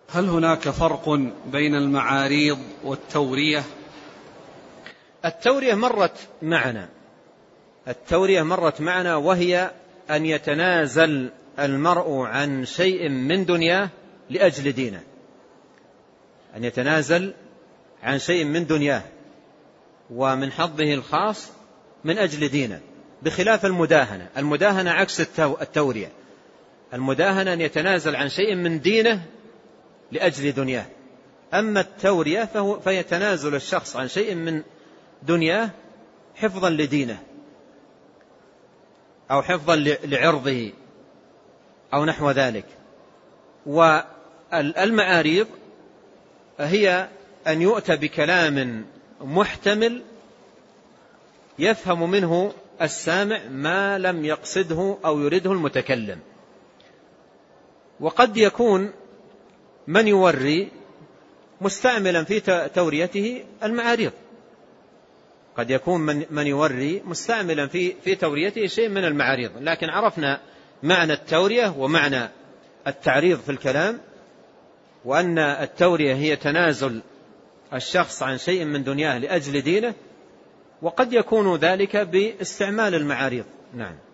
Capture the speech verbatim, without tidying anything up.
هل هناك فرق بين المعاريض والتورية؟ التورية مرت معنا التورية مرت معنا وهي أن يتنازل المرء عن شيء من دنياه لأجل دينه، أن يتنازل عن شيء من دنياه ومن حظه الخاص من أجل دينه، بخلاف المداهنة. المداهنة عكس التورية. المداهنة أن يتنازل عن شيء من دينه لأجل دنياه، أما التورية فهو فيتنازل الشخص عن شيء من دنياه حفظا لدينه أو حفظا لعرضه أو نحو ذلك. والمعاريض هي أن يؤتى بكلام محتمل يفهم منه السامع ما لم يقصده أو يريده المتكلم. وقد يكون من يوري مستعملا في توريته المعاريض، قد يكون من من يوري مستعملا في في توريته شيء من المعاريض. لكن عرفنا معنى التورية ومعنى التعريض في الكلام، وأن التورية هي تنازل الشخص عن شيء من دنياه لأجل دينه، وقد يكون ذلك باستعمال المعاريض. نعم.